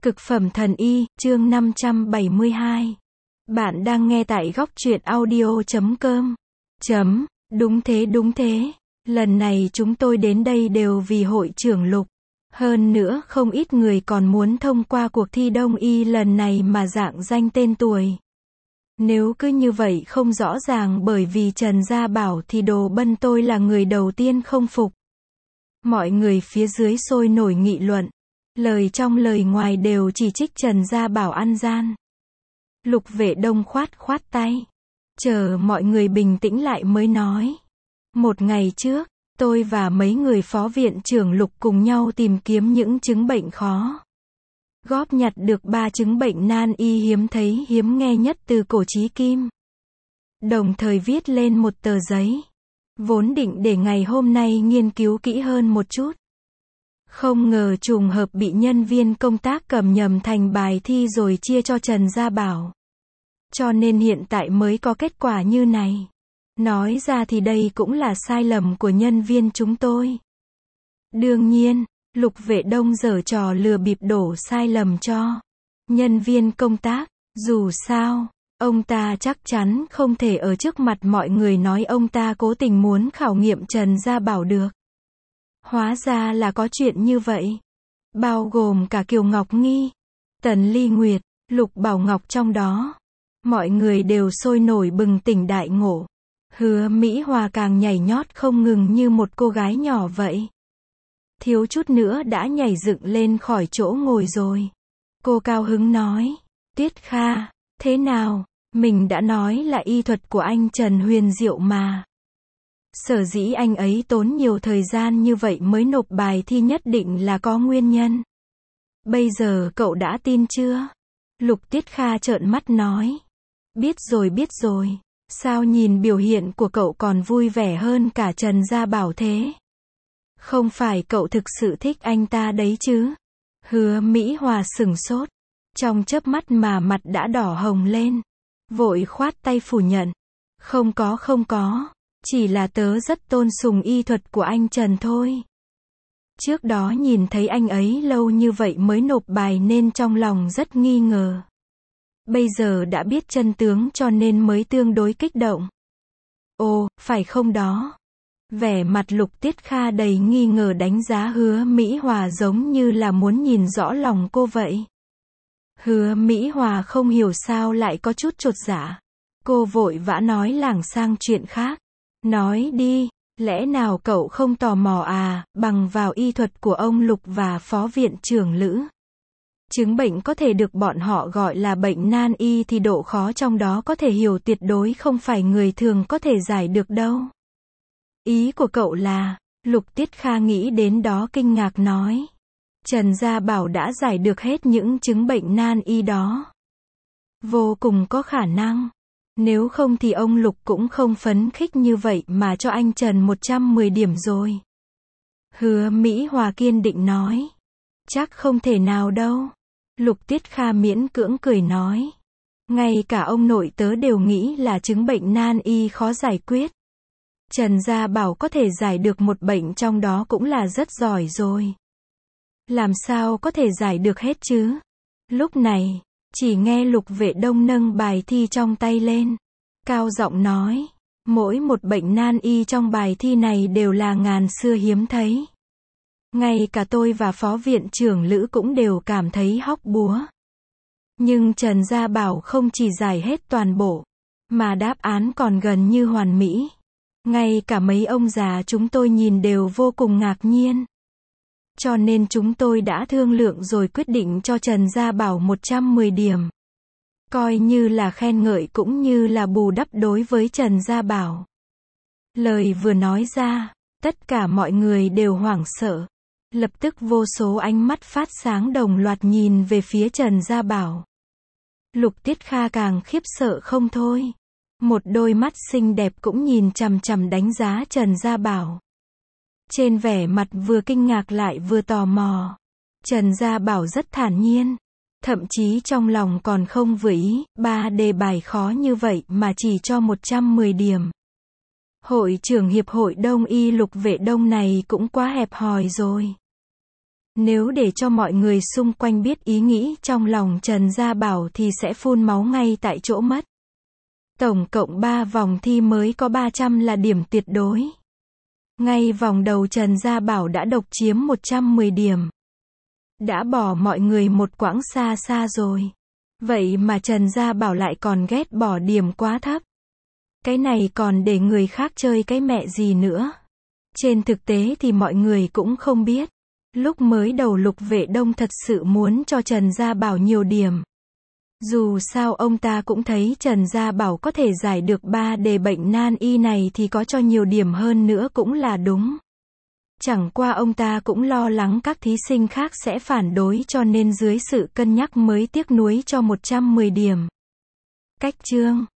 Cực phẩm thần y, chương 572. Bạn đang nghe tại góc truyện audio.com. Đúng thế. Lần này chúng tôi đến đây đều vì hội trưởng Lục. Hơn nữa không ít người còn muốn thông qua cuộc thi đông y lần này mà rạng danh tên tuổi. Nếu cứ như vậy không rõ ràng bởi vì Trần Gia Bảo thì Đồ Bân tôi là người đầu tiên không phục. Mọi người phía dưới sôi nổi nghị luận. Lời trong lời ngoài đều chỉ trích Trần Gia Bảo ăn gian. Lục Vệ Đông khoát tay. Chờ mọi người bình tĩnh lại mới nói. Một ngày trước, tôi và mấy người phó viện trưởng Lục cùng nhau tìm kiếm những chứng bệnh khó. Góp nhặt được 3 chứng bệnh nan y hiếm thấy hiếm nghe nhất từ cổ chí kim. Đồng thời viết lên một tờ giấy. Vốn định để ngày hôm nay nghiên cứu kỹ hơn một chút. Không ngờ trùng hợp bị nhân viên công tác cầm nhầm thành bài thi rồi chia cho Trần Gia Bảo. Cho nên hiện tại mới có kết quả như này. Nói ra thì đây cũng là sai lầm của nhân viên chúng tôi. Đương nhiên, Lục Vệ Đông giở trò lừa bịp đổ sai lầm cho nhân viên công tác. Dù sao, ông ta chắc chắn không thể ở trước mặt mọi người nói ông ta cố tình muốn khảo nghiệm Trần Gia Bảo được. Hóa ra là có chuyện như vậy. Bao gồm cả Kiều Ngọc Nghi, Tần Ly Nguyệt, Lục Bảo Ngọc trong đó. Mọi người đều sôi nổi bừng tỉnh đại ngộ. Hứa Mỹ Hòa càng nhảy nhót không ngừng như một cô gái nhỏ vậy. Thiếu chút nữa đã nhảy dựng lên khỏi chỗ ngồi rồi. Cô cao hứng nói. Tuyết Kha, thế nào? Mình đã nói là y thuật của anh Trần huyền diệu mà. Sở dĩ anh ấy tốn nhiều thời gian như vậy mới nộp bài thi nhất định là có nguyên nhân. Bây giờ cậu đã tin chưa? Lục Tiết Kha trợn mắt nói. Biết rồi. Sao nhìn biểu hiện của cậu còn vui vẻ hơn cả Trần Gia Bảo thế? Không phải cậu thực sự thích anh ta đấy chứ? Hứa Mỹ Hòa sửng sốt. Trong chớp mắt mà mặt đã đỏ hồng lên. Vội khoát tay phủ nhận. Không có. Chỉ là tớ rất tôn sùng y thuật của anh Trần thôi. Trước đó nhìn thấy anh ấy lâu như vậy mới nộp bài nên trong lòng rất nghi ngờ. Bây giờ đã biết chân tướng cho nên mới tương đối kích động. Ồ, phải không đó? Vẻ mặt Lục Tiết Kha đầy nghi ngờ đánh giá Hứa Mỹ Hòa giống như là muốn nhìn rõ lòng cô vậy. Hứa Mỹ Hòa không hiểu sao lại có chút chột dạ. Cô vội vã nói lảng sang chuyện khác. Nói đi, lẽ nào cậu không tò mò à, bằng vào y thuật của ông Lục và phó viện trưởng Lữ. Chứng bệnh có thể được bọn họ gọi là bệnh nan y thì độ khó trong đó có thể hiểu tuyệt đối không phải người thường có thể giải được đâu. Ý của cậu là, Lục Tiết Kha nghĩ đến đó kinh ngạc nói. Trần Gia Bảo đã giải được hết những chứng bệnh nan y đó. Vô cùng có khả năng. Nếu không thì ông Lục cũng không phấn khích như vậy mà cho anh Trần 110 điểm rồi. Hứa Mỹ Hòa kiên định nói. Chắc không thể nào đâu. Lục Tiết Kha miễn cưỡng cười nói. Ngay cả ông nội tớ đều nghĩ là chứng bệnh nan y khó giải quyết. Trần Gia Bảo có thể giải được một bệnh trong đó cũng là rất giỏi rồi. Làm sao có thể giải được hết chứ? Lúc này, chỉ nghe Lục Vệ Đông nâng bài thi trong tay lên. Cao giọng nói. Mỗi một bệnh nan y trong bài thi này đều là ngàn xưa hiếm thấy. Ngay cả tôi và phó viện trưởng Lữ cũng đều cảm thấy hóc búa. Nhưng Trần Gia Bảo không chỉ giải hết toàn bộ, mà đáp án còn gần như hoàn mỹ. Ngay cả mấy ông già chúng tôi nhìn đều vô cùng ngạc nhiên. Cho nên chúng tôi đã thương lượng rồi quyết định cho Trần Gia Bảo 110 điểm. Coi như là khen ngợi cũng như là bù đắp đối với Trần Gia Bảo. Lời vừa nói ra, tất cả mọi người đều hoảng sợ. Lập tức vô số ánh mắt phát sáng đồng loạt nhìn về phía Trần Gia Bảo. Lục Tiết Kha càng khiếp sợ không thôi. Một đôi mắt xinh đẹp cũng nhìn chằm chằm đánh giá Trần Gia Bảo. Trên vẻ mặt vừa kinh ngạc lại vừa tò mò. Trần Gia Bảo rất thản nhiên. Thậm chí trong lòng còn không vừa ý, 3 đề bài khó như vậy mà chỉ cho 110 điểm. Hội trưởng Hiệp hội Đông y Lục Vệ Đông này cũng quá hẹp hòi rồi. Nếu để cho mọi người xung quanh biết ý nghĩ trong lòng Trần Gia Bảo thì sẽ phun máu ngay tại chỗ mất. Tổng cộng 3 vòng thi mới có 300 là điểm tuyệt đối. Ngay vòng đầu Trần Gia Bảo đã độc chiếm 110 điểm. Đã bỏ mọi người một quãng xa xa rồi. Vậy mà Trần Gia Bảo lại còn ghét bỏ điểm quá thấp. Cái này còn để người khác chơi cái mẹ gì nữa. Trên thực tế thì mọi người cũng không biết. Lúc mới đầu Lục Vệ Đông thật sự muốn cho Trần Gia Bảo nhiều điểm. Dù sao ông ta cũng thấy Trần Gia Bảo có thể giải được 3 đề bệnh nan y này thì có cho nhiều điểm hơn nữa cũng là đúng. Chẳng qua ông ta cũng lo lắng các thí sinh khác sẽ phản đối cho nên dưới sự cân nhắc mới tiếc nuối cho 110 điểm. Cách chương